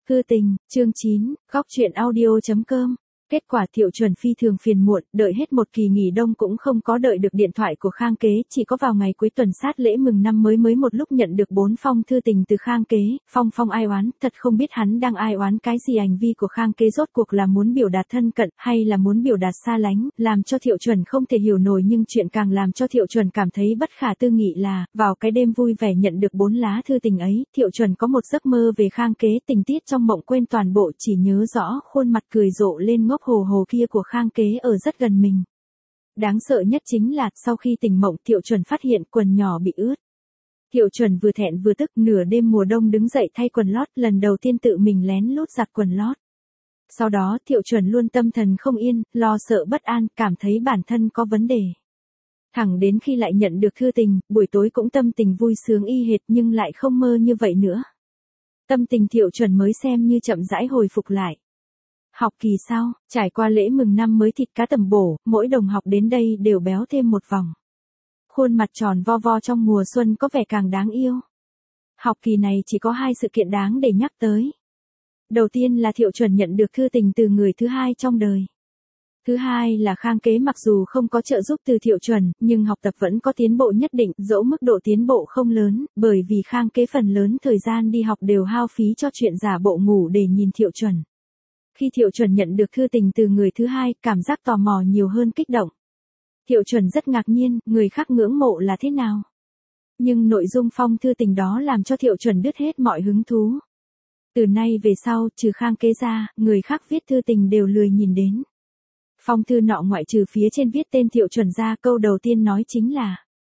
Thư tình, chương 9, góc truyện audio.com. Kết quả Thiệu Chuẩn phi thường phiền muộn, đợi hết một kỳ nghỉ đông cũng không có đợi được điện thoại của Khang Kế, chỉ có vào ngày cuối tuần sát lễ mừng năm mới một lúc nhận được 4 phong thư tình từ Khang Kế. Phong ai oán, thật không biết hắn đang ai oán cái gì. Hành vi của Khang Kế rốt cuộc là muốn biểu đạt thân cận hay là muốn biểu đạt xa lánh, làm cho Thiệu Chuẩn không thể hiểu nổi. Nhưng chuyện càng làm cho Thiệu Chuẩn cảm thấy bất khả tư nghị là, vào cái đêm vui vẻ nhận được 4 lá thư tình ấy, Thiệu Chuẩn có một giấc mơ về Khang Kế. Tình tiết trong mộng quên toàn bộ, chỉ nhớ rõ khuôn mặt cười rộ lên ngốc hồ kia của Khang Kế ở rất gần mình. Đáng sợ nhất chính là, sau khi tỉnh mộng Thiệu Chuẩn phát hiện quần nhỏ bị ướt. Thiệu Chuẩn vừa thẹn vừa tức, nửa đêm mùa đông đứng dậy thay quần lót, lần đầu tiên tự mình lén lút giặt quần lót. Sau đó Thiệu Chuẩn luôn tâm thần không yên, lo sợ bất an, cảm thấy bản thân có vấn đề. Thẳng đến khi lại nhận được thư tình, buổi tối cũng tâm tình vui sướng y hệt nhưng lại không mơ như vậy nữa. Tâm tình Thiệu Chuẩn mới xem như chậm rãi hồi phục lại. Học kỳ sau, trải qua lễ mừng năm mới thịt cá tầm bổ, mỗi đồng học đến đây đều béo thêm một vòng. Khuôn mặt tròn vo vo trong mùa xuân có vẻ càng đáng yêu. Học kỳ này chỉ có 2 sự kiện đáng để nhắc tới. Đầu tiên là Thiệu Chuẩn nhận được thư tình từ người thứ hai trong đời. Thứ hai là Khang Kế mặc dù không có trợ giúp từ Thiệu Chuẩn, nhưng học tập vẫn có tiến bộ nhất định, dẫu mức độ tiến bộ không lớn, bởi vì Khang Kế phần lớn thời gian đi học đều hao phí cho chuyện giả bộ ngủ để nhìn Thiệu Chuẩn. Khi Thiệu Chuẩn nhận được thư tình từ người thứ hai, cảm giác tò mò nhiều hơn kích động. Thiệu Chuẩn rất ngạc nhiên, người khác ngưỡng mộ là thế nào? Nhưng nội dung phong thư tình đó làm cho Thiệu Chuẩn đứt hết mọi hứng thú. Từ nay về sau, trừ Khang Kế ra, người khác viết thư tình đều lười nhìn đến. Phong thư nọ ngoại trừ phía trên viết tên Thiệu Chuẩn ra, câu đầu tiên nói chính là: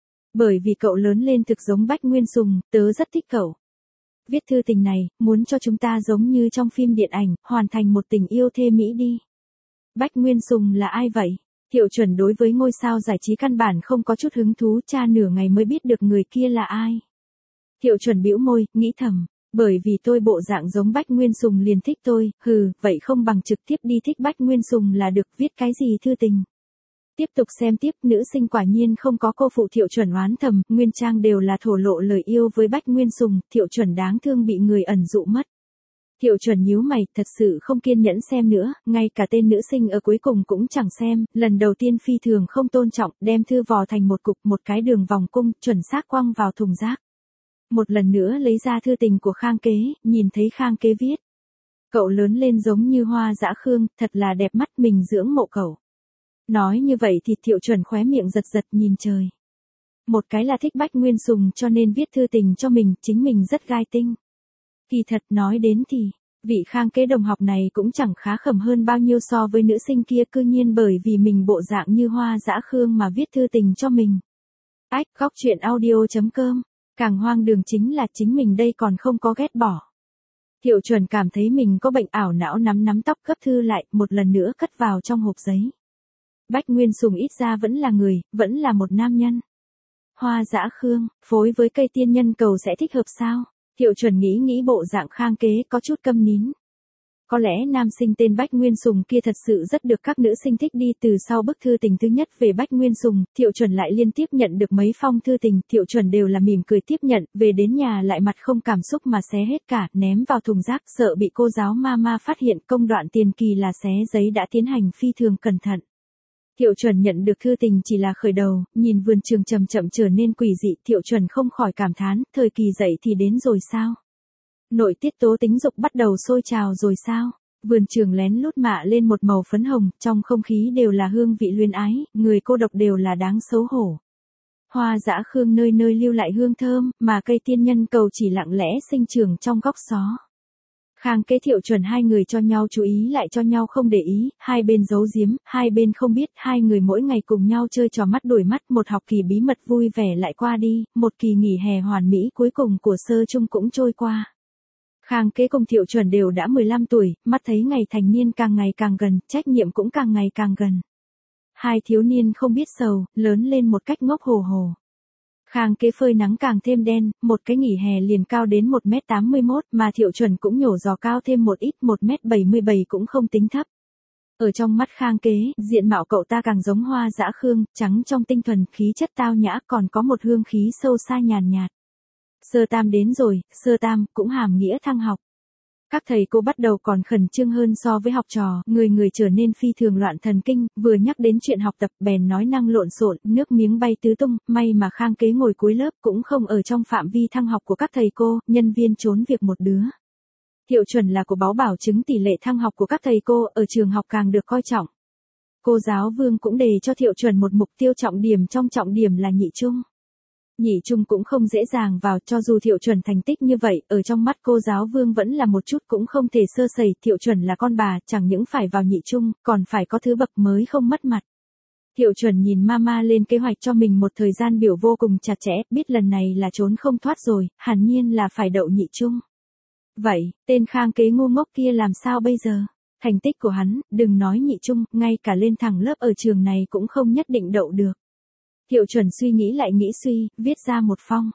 bởi vì cậu lớn lên thực giống Bách Nguyên Sùng, tớ rất thích cậu. Viết thư tình này, muốn cho chúng ta giống như trong phim điện ảnh, hoàn thành một tình yêu thê mỹ đi. Bách Nguyên Sùng là ai vậy? Thiệu Chuẩn đối với ngôi sao giải trí căn bản không có chút hứng thú, tra nửa ngày mới biết được người kia là ai. Thiệu Chuẩn bĩu môi, nghĩ thầm, bởi vì tôi bộ dạng giống Bách Nguyên Sùng liền thích tôi, vậy không bằng trực tiếp đi thích Bách Nguyên Sùng là được, viết cái gì thư tình. Tiếp tục xem tiếp, nữ sinh quả nhiên không có cô phụ. Thiệu Chuẩn oán thầm, nguyên trang đều là thổ lộ lời yêu với Bách Nguyên Sùng, Thiệu Chuẩn đáng thương bị người ẩn dụ mất. Thiệu Chuẩn nhíu mày, thật sự không kiên nhẫn xem nữa, ngay cả tên nữ sinh ở cuối cùng cũng chẳng xem, lần đầu tiên phi thường không tôn trọng, đem thư vò thành một cục, một cái đường vòng cung, chuẩn xác quăng vào thùng rác. Một lần nữa lấy ra thư tình của Khang Kế, nhìn thấy Khang Kế viết: cậu lớn lên giống như Hoa Dã Khương, thật là đẹp mắt, mình dưỡng mộ cậu. Nói như vậy thì Thiệu Chuẩn khóe miệng giật giật nhìn trời. Một cái là thích Bách Nguyên Sùng cho nên viết thư tình cho mình, chính mình rất gai tinh. Kỳ thật nói đến thì, vị Khang Kế đồng học này cũng chẳng khá khẩm hơn bao nhiêu so với nữ sinh kia, cư nhiên bởi vì mình bộ dạng như Hoa Dã Khương mà viết thư tình cho mình. Ách, góc truyện audio.com. Càng hoang đường chính là chính mình đây còn không có ghét bỏ. Thiệu Chuẩn cảm thấy mình có bệnh ảo não, nắm tóc gấp thư lại, một lần nữa cất vào trong hộp giấy. Bách Nguyên Sùng ít ra vẫn là người, vẫn là một nam nhân. Hoa Dã Khương, phối với cây tiên nhân cầu sẽ thích hợp sao? Thiệu Chuẩn nghĩ bộ dạng Khang Kế có chút câm nín. Có lẽ nam sinh tên Bách Nguyên Sùng kia thật sự rất được các nữ sinh thích đi. Từ sau bức thư tình thứ nhất về Bách Nguyên Sùng, Thiệu Chuẩn lại liên tiếp nhận được mấy phong thư tình, Thiệu Chuẩn đều là mỉm cười tiếp nhận, về đến nhà lại mặt không cảm xúc mà xé hết cả, ném vào thùng rác, sợ bị cô giáo mama phát hiện. Công đoạn tiền kỳ là xé giấy đã tiến hành phi thường cẩn thận. Thiệu Chuẩn nhận được thư tình chỉ là khởi đầu, nhìn vườn trường chậm chậm trở nên quỷ dị, Thiệu Chuẩn không khỏi cảm thán, thời kỳ dậy thì đến rồi sao? Nội tiết tố tính dục bắt đầu sôi trào rồi sao? Vườn trường lén lút mạ lên một màu phấn hồng, trong không khí đều là hương vị luyến ái, người cô độc đều là đáng xấu hổ. Hoa Dã Khương nơi nơi lưu lại hương thơm, mà cây tiên nhân cầu chỉ lặng lẽ sinh trưởng trong góc xó. Khang Kế Thiệu Chuẩn hai người cho nhau chú ý lại cho nhau không để ý, hai bên giấu giếm, hai bên không biết, hai người mỗi ngày cùng nhau chơi trò mắt đuổi mắt, một học kỳ bí mật vui vẻ lại qua đi, một kỳ nghỉ hè hoàn mỹ cuối cùng của sơ chung cũng trôi qua. Khang Kế cùng Thiệu Chuẩn đều đã 15 tuổi, mắt thấy ngày thành niên càng ngày càng gần, trách nhiệm cũng càng ngày càng gần. Hai thiếu niên không biết sầu, lớn lên một cách ngốc hồ hồ. Khang Kế phơi nắng càng thêm đen, một cái nghỉ hè liền cao đến 1m81, mà Thiệu Chuẩn cũng nhổ giò cao thêm một ít, 1m77 cũng không tính thấp. Ở trong mắt Khang Kế, diện mạo cậu ta càng giống Hoa Dã Khương, trắng trong tinh thuần, khí chất tao nhã, còn có một hương khí sâu xa nhàn nhạt. Sơ tam đến rồi, sơ tam cũng hàm nghĩa thăng học. Các thầy cô bắt đầu còn khẩn trương hơn so với học trò, người người trở nên phi thường loạn thần kinh, vừa nhắc đến chuyện học tập bèn nói năng lộn xộn, nước miếng bay tứ tung, may mà Khang Kế ngồi cuối lớp cũng không ở trong phạm vi thăng học của các thầy cô, nhân viên trốn việc một đứa. Thiệu Chuẩn là của báo bảo chứng tỷ lệ thăng học của các thầy cô ở trường học càng được coi trọng. Cô giáo Vương cũng đề cho Thiệu Chuẩn một mục tiêu trọng điểm trong trọng điểm là nhị trung. Nhị trung cũng không dễ dàng vào, cho dù Thiệu Chuẩn thành tích như vậy, ở trong mắt cô giáo Vương vẫn là một chút cũng không thể sơ sẩy, Thiệu Chuẩn là con bà, chẳng những phải vào nhị trung, còn phải có thứ bậc mới không mất mặt. Thiệu Chuẩn nhìn mama lên kế hoạch cho mình một thời gian biểu vô cùng chặt chẽ, biết lần này là trốn không thoát rồi, hẳn nhiên là phải đậu nhị trung. Vậy, tên Khang Kế ngu ngốc kia làm sao bây giờ? Thành tích của hắn, đừng nói nhị trung, ngay cả lên thẳng lớp ở trường này cũng không nhất định đậu được. Thiệu Chuẩn suy nghĩ lại nghĩ suy, viết ra một phong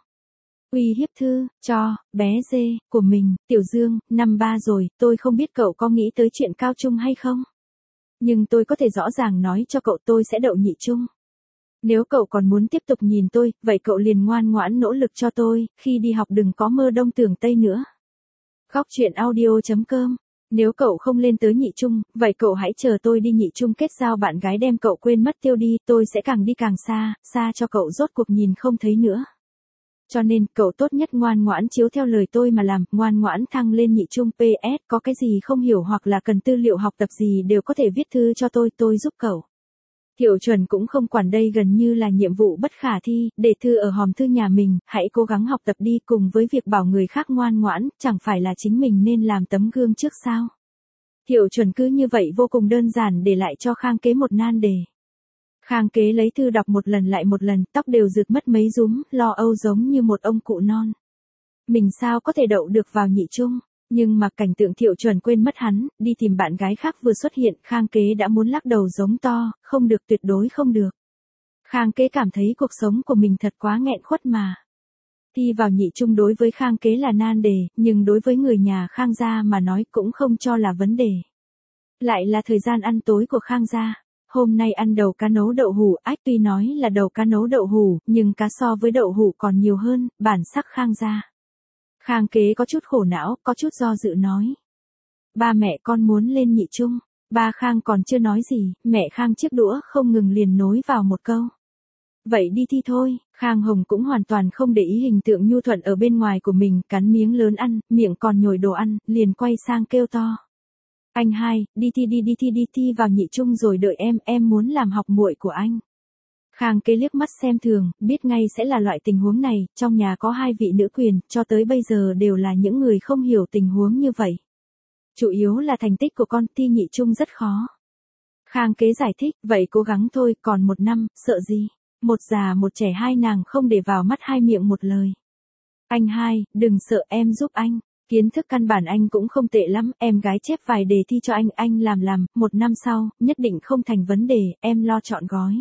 uy hiếp thư, cho, bé dê, của mình, Tiểu Dương, năm 3 rồi, tôi không biết cậu có nghĩ tới chuyện cao trung hay không? Nhưng tôi có thể rõ ràng nói cho cậu tôi sẽ đậu nhị trung. Nếu cậu còn muốn tiếp tục nhìn tôi, vậy cậu liền ngoan ngoãn nỗ lực cho tôi, khi đi học đừng có mơ đông tưởng tây nữa. Góc truyện audio.com. Nếu cậu không lên tới nhị trung, vậy cậu hãy chờ tôi đi nhị trung kết giao bạn gái đem cậu quên mất tiêu đi, tôi sẽ càng đi càng xa, xa cho cậu rốt cuộc nhìn không thấy nữa. Cho nên, cậu tốt nhất ngoan ngoãn chiếu theo lời tôi mà làm, ngoan ngoãn thăng lên nhị trung. PS, có cái gì không hiểu hoặc là cần tư liệu học tập gì đều có thể viết thư cho tôi giúp cậu. Thiệu Chuẩn cũng không quản đây gần như là nhiệm vụ bất khả thi, để thư ở hòm thư nhà mình, hãy cố gắng học tập đi, cùng với việc bảo người khác ngoan ngoãn, chẳng phải là chính mình nên làm tấm gương trước sao. Thiệu Chuẩn cứ như vậy vô cùng đơn giản để lại cho Khang Kế một nan đề. Khang Kế lấy thư đọc một lần lại một lần, tóc đều rực mất mấy rúm, lo âu giống như một ông cụ non. Mình sao có thể đậu được vào nhị trung? Nhưng mà cảnh tượng Thiệu Chuẩn quên mất hắn, đi tìm bạn gái khác vừa xuất hiện, Khang Kế đã muốn lắc đầu giống to, không được, tuyệt đối không được. Khang Kế cảm thấy cuộc sống của mình thật quá nghẹn khuất mà. Thi vào nhị trung đối với Khang Kế là nan đề, nhưng đối với người nhà Khang gia mà nói cũng không cho là vấn đề. Lại là thời gian ăn tối của Khang gia. Hôm nay ăn đầu cá nấu đậu hủ, tuy nói là đầu cá nấu đậu hủ, nhưng cá so với đậu hủ còn nhiều hơn, bản sắc Khang gia. Khang Kế có chút khổ não, có chút do dự nói. Ba mẹ con muốn lên nhị trung. Ba Khang còn chưa nói gì, mẹ Khang chiếc đũa không ngừng liền nối vào một câu. Vậy đi thi thôi. Khang Hồng cũng hoàn toàn không để ý hình tượng nhu thuận ở bên ngoài của mình, cắn miếng lớn ăn, miệng còn nhồi đồ ăn, liền quay sang kêu to. Anh hai, đi thi vào nhị trung rồi đợi em muốn làm học muội của anh. Khang Kế liếc mắt xem thường, biết ngay sẽ là loại tình huống này, trong nhà có 2 vị nữ quyền, cho tới bây giờ đều là những người không hiểu tình huống như vậy. Chủ yếu là thành tích của con, thi nhị trung rất khó. Khang Kế giải thích, vậy cố gắng thôi, còn 1 năm, sợ gì? Một già một trẻ hai nàng không để vào mắt hai miệng một lời. Anh hai, đừng sợ, em giúp anh. Kiến thức căn bản anh cũng không tệ lắm, em gái chép vài đề thi cho anh làm, 1 năm sau, nhất định không thành vấn đề, em lo trọn gói.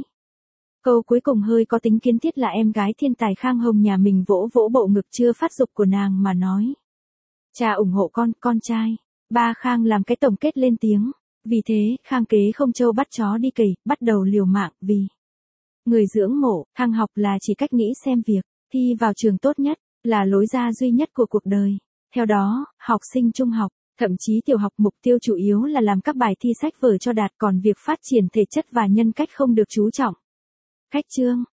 Câu cuối cùng hơi có tính kiến thiết là em gái thiên tài Khang Hồng nhà mình vỗ vỗ bộ ngực chưa phát dục của nàng mà nói. Cha ủng hộ con trai. Ba Khang làm cái tổng kết lên tiếng. Vì thế, Khang Kế không trâu bắt chó đi cày, bắt đầu liều mạng, vì người dưỡng mộ, thăng học là chỉ cách nghĩ xem việc, thi vào trường tốt nhất, là lối ra duy nhất của cuộc đời. Theo đó, học sinh trung học, thậm chí tiểu học mục tiêu chủ yếu là làm các bài thi sách vở cho đạt, còn việc phát triển thể chất và nhân cách không được chú trọng. Cách chương